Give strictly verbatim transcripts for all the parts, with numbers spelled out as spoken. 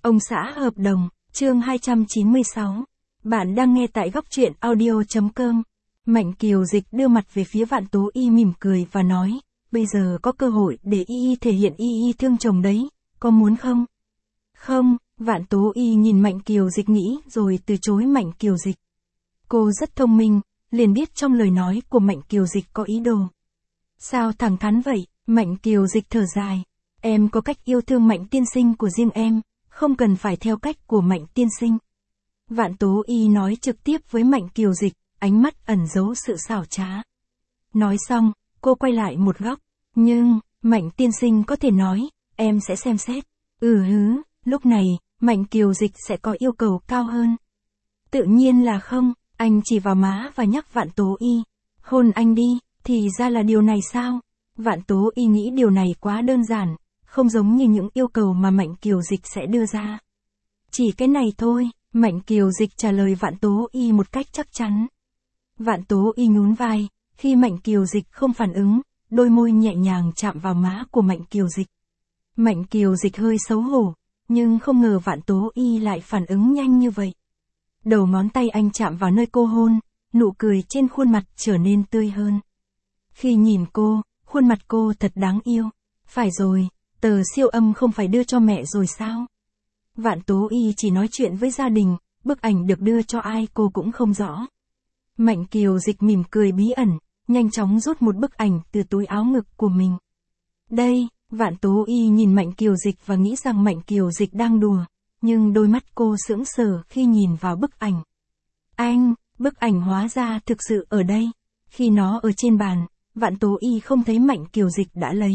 Ông xã hợp đồng, chương hai trăm chín mươi sáu. Bạn đang nghe tại góc truyện audio.com. Mạnh Kiều Dịch đưa mặt về phía Vạn Tố Y mỉm cười và nói, bây giờ có cơ hội để Y Y thể hiện Y Y thương chồng đấy, có muốn không? Không, Vạn Tố Y nhìn Mạnh Kiều Dịch nghĩ rồi từ chối Mạnh Kiều Dịch. Cô rất thông minh, liền biết trong lời nói của Mạnh Kiều Dịch có ý đồ. Sao thẳng thắn vậy? Mạnh Kiều Dịch thở dài. Em có cách yêu thương Mạnh tiên sinh của riêng em, không cần phải theo cách của Mạnh tiên sinh. Vạn Tố Y nói trực tiếp với Mạnh Kiều Dịch, ánh mắt ẩn giấu sự xảo trá. Nói xong, cô quay lại một góc. Nhưng, Mạnh tiên sinh có thể nói, em sẽ xem xét. Ừ hứ, lúc này, Mạnh Kiều Dịch sẽ có yêu cầu cao hơn. Tự nhiên là không, anh chỉ vào má và nhắc Vạn Tố Y. Hôn anh đi, thì ra là điều này sao? Vạn Tố Y nghĩ điều này quá đơn giản, không giống như những yêu cầu mà Mạnh Kiều Dịch sẽ đưa ra. Chỉ cái này thôi, Mạnh Kiều Dịch trả lời Vạn Tố Y một cách chắc chắn. Vạn Tố Y nhún vai, khi Mạnh Kiều Dịch không phản ứng, đôi môi nhẹ nhàng chạm vào má của Mạnh Kiều Dịch. Mạnh Kiều Dịch hơi xấu hổ, nhưng không ngờ Vạn Tố Y lại phản ứng nhanh như vậy. Đầu ngón tay anh chạm vào nơi cô hôn, nụ cười trên khuôn mặt trở nên tươi hơn. Khi nhìn cô, khuôn mặt cô thật đáng yêu. Phải rồi, tờ siêu âm không phải đưa cho mẹ rồi sao? Vạn Tố Y chỉ nói chuyện với gia đình, bức ảnh được đưa cho ai cô cũng không rõ. Mạnh Kiều Dịch mỉm cười bí ẩn, nhanh chóng rút một bức ảnh từ túi áo ngực của mình. Đây, Vạn Tố Y nhìn Mạnh Kiều Dịch và nghĩ rằng Mạnh Kiều Dịch đang đùa, nhưng đôi mắt cô sững sờ khi nhìn vào bức ảnh. Anh, bức ảnh hóa ra thực sự ở đây. Khi nó ở trên bàn, Vạn Tố Y không thấy Mạnh Kiều Dịch đã lấy.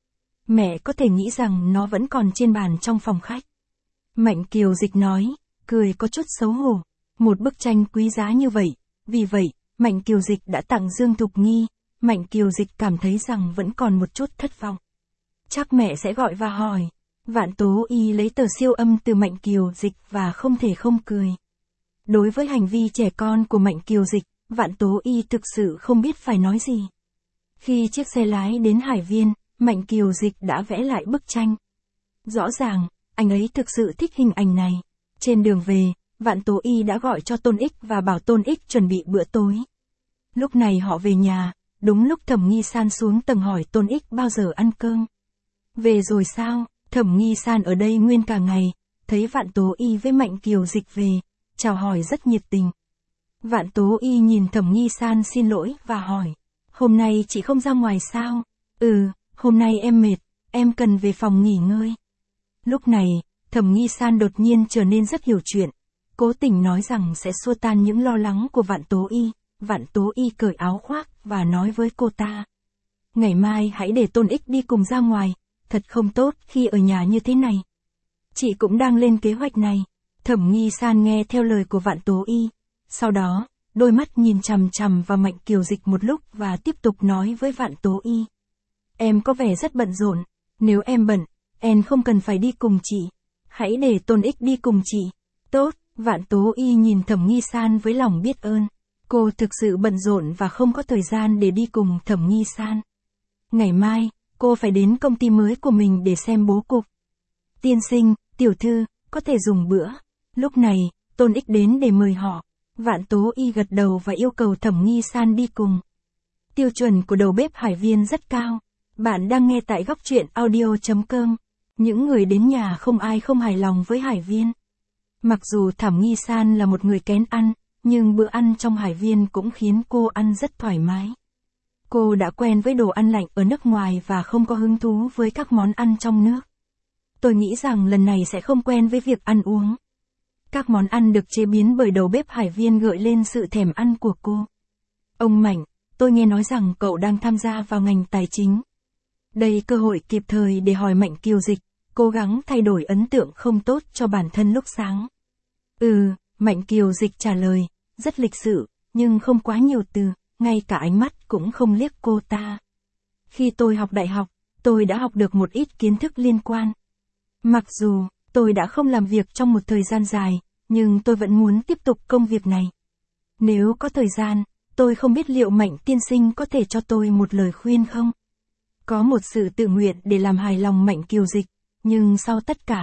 Mẹ có thể nghĩ rằng nó vẫn còn trên bàn trong phòng khách. Mạnh Kiều Dịch nói, cười có chút xấu hổ. Một bức tranh quý giá như vậy, vì vậy, Mạnh Kiều Dịch đã tặng Dương Thục Nghi. Mạnh Kiều Dịch cảm thấy rằng vẫn còn một chút thất vọng. Chắc mẹ sẽ gọi và hỏi. Vạn Tố Y lấy tờ siêu âm từ Mạnh Kiều Dịch và không thể không cười. Đối với hành vi trẻ con của Mạnh Kiều Dịch, Vạn Tố Y thực sự không biết phải nói gì. Khi chiếc xe lái đến Hải Viên, Mạnh Kiều Dịch đã vẽ lại bức tranh. Rõ ràng, anh ấy thực sự thích hình ảnh này. Trên đường về, Vạn Tố Y đã gọi cho Tôn Ích và bảo Tôn Ích chuẩn bị bữa tối. Lúc này họ về nhà, đúng lúc Thẩm Nghi San xuống tầng hỏi Tôn Ích bao giờ ăn cơm. Về rồi sao? Thẩm Nghi San ở đây nguyên cả ngày, thấy Vạn Tố Y với Mạnh Kiều Dịch về, chào hỏi rất nhiệt tình. Vạn Tố Y nhìn Thẩm Nghi San xin lỗi và hỏi, hôm nay chị không ra ngoài sao? Ừ, hôm nay em mệt, em cần về phòng nghỉ ngơi. Lúc này, Thẩm Nghi San đột nhiên trở nên rất hiểu chuyện, cố tình nói rằng sẽ xua tan những lo lắng của Vạn Tố Y. Vạn Tố Y cởi áo khoác và nói với cô ta, ngày mai hãy để Tôn Ích đi cùng ra ngoài, thật không tốt khi ở nhà như thế này. Chị cũng đang lên kế hoạch này. Thẩm Nghi San nghe theo lời của Vạn Tố Y. Sau đó, đôi mắt nhìn chằm chằm vào Mạnh Kiều Dịch một lúc và tiếp tục nói với Vạn Tố Y. Em có vẻ rất bận rộn, nếu em bận, em không cần phải đi cùng chị. Hãy để Tôn Ích đi cùng chị. Tốt, Vạn Tố Y nhìn Thẩm Nghi San với lòng biết ơn. Cô thực sự bận rộn và không có thời gian để đi cùng Thẩm Nghi San. Ngày mai, cô phải đến công ty mới của mình để xem bố cục. Tiên sinh, tiểu thư, có thể dùng bữa. Lúc này, Tôn Ích đến để mời họ. Vạn Tố Y gật đầu và yêu cầu Thẩm Nghi San đi cùng. Tiêu chuẩn của đầu bếp Hải Viên rất cao. Bạn đang nghe tại góc truyện audio.com. Những người đến nhà không ai không hài lòng với Hải Viên. Mặc dù Thẩm Nghi San là một người kén ăn, nhưng bữa ăn trong Hải Viên cũng khiến cô ăn rất thoải mái. Cô đã quen với đồ ăn lạnh ở nước ngoài và không có hứng thú với các món ăn trong nước. Tôi nghĩ rằng lần này sẽ không quen với việc ăn uống. Các món ăn được chế biến bởi đầu bếp Hải Viên gợi lên sự thèm ăn của cô. Ông Mạnh, tôi nghe nói rằng cậu đang tham gia vào ngành tài chính. Đây cơ hội kịp thời để hỏi Mạnh Kiều Dịch, cố gắng thay đổi ấn tượng không tốt cho bản thân lúc sáng. Ừ, Mạnh Kiều Dịch trả lời, rất lịch sự, nhưng không quá nhiều từ, ngay cả ánh mắt cũng không liếc cô ta. Khi tôi học đại học, tôi đã học được một ít kiến thức liên quan. Mặc dù, tôi đã không làm việc trong một thời gian dài, nhưng tôi vẫn muốn tiếp tục công việc này. Nếu có thời gian, tôi không biết liệu Mạnh tiên sinh có thể cho tôi một lời khuyên không? Có một sự tự nguyện để làm hài lòng Mạnh Kiều Dịch, nhưng sau tất cả,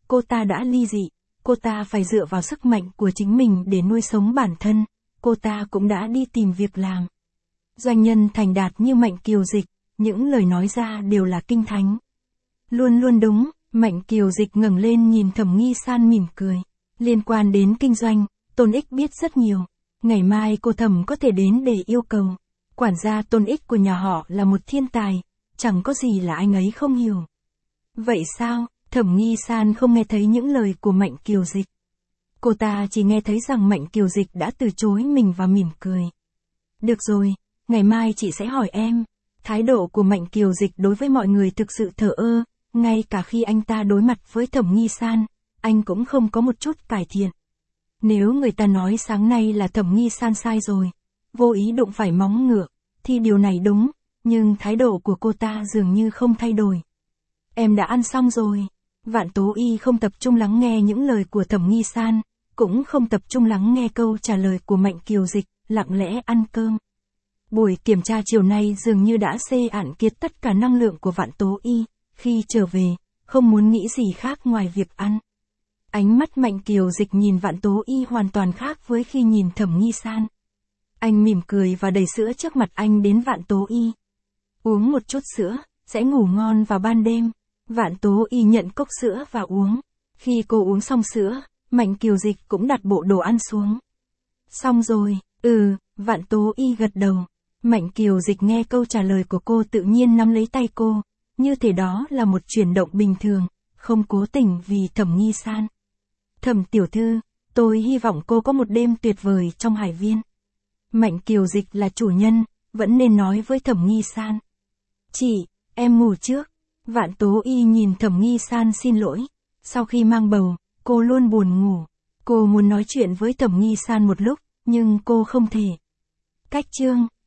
cô ta đã ly dị, cô ta phải dựa vào sức mạnh của chính mình để nuôi sống bản thân, cô ta cũng đã đi tìm việc làm. Doanh nhân thành đạt như Mạnh Kiều Dịch, những lời nói ra đều là kinh thánh. Luôn luôn đúng, Mạnh Kiều Dịch ngẩng lên nhìn Thẩm Nghi San mỉm cười. Liên quan đến kinh doanh, Tôn Ích biết rất nhiều. Ngày mai cô Thẩm có thể đến để yêu cầu. Quản gia Tôn Ích của nhà họ là một thiên tài, chẳng có gì là anh ấy không hiểu. Vậy sao? Thẩm Nghi San không nghe thấy những lời của Mạnh Kiều Dịch. Cô ta chỉ nghe thấy rằng Mạnh Kiều Dịch đã từ chối mình và mỉm cười. Được rồi, ngày mai chị sẽ hỏi em. Thái độ của Mạnh Kiều Dịch đối với mọi người thực sự thờ ơ, ngay cả khi anh ta đối mặt với Thẩm Nghi San, anh cũng không có một chút cải thiện. Nếu người ta nói sáng nay là Thẩm Nghi San sai rồi, vô ý đụng phải móng ngựa, thì điều này đúng, nhưng thái độ của cô ta dường như không thay đổi. Em đã ăn xong rồi. Vạn Tố Y không tập trung lắng nghe những lời của Thẩm Nghi San, cũng không tập trung lắng nghe câu trả lời của Mạnh Kiều Dịch, lặng lẽ ăn cơm. Buổi kiểm tra chiều nay dường như đã xê ạn kiệt tất cả năng lượng của Vạn Tố Y, khi trở về, không muốn nghĩ gì khác ngoài việc ăn. Ánh mắt Mạnh Kiều Dịch nhìn Vạn Tố Y hoàn toàn khác với khi nhìn Thẩm Nghi San. Anh mỉm cười và đẩy sữa trước mặt anh đến Vạn Tố Y. Uống một chút sữa, sẽ ngủ ngon vào ban đêm. Vạn Tố Y nhận cốc sữa và uống. Khi cô uống xong sữa, Mạnh Kiều Dịch cũng đặt bộ đồ ăn xuống. Xong rồi, ừ, Vạn Tố Y gật đầu. Mạnh Kiều Dịch nghe câu trả lời của cô tự nhiên nắm lấy tay cô, như thể đó là một chuyển động bình thường, không cố tình vì Thẩm Nghi San. Thẩm tiểu thư, tôi hy vọng cô có một đêm tuyệt vời trong Hải Viên. Mạnh Kiều Dịch là chủ nhân, vẫn nên nói với Thẩm Nghi San. Chị, em ngủ trước. Vạn Tố Y nhìn Thẩm Nghi San xin lỗi. Sau khi mang bầu, cô luôn buồn ngủ. Cô muốn nói chuyện với Thẩm Nghi San một lúc, nhưng cô không thể. Cách chương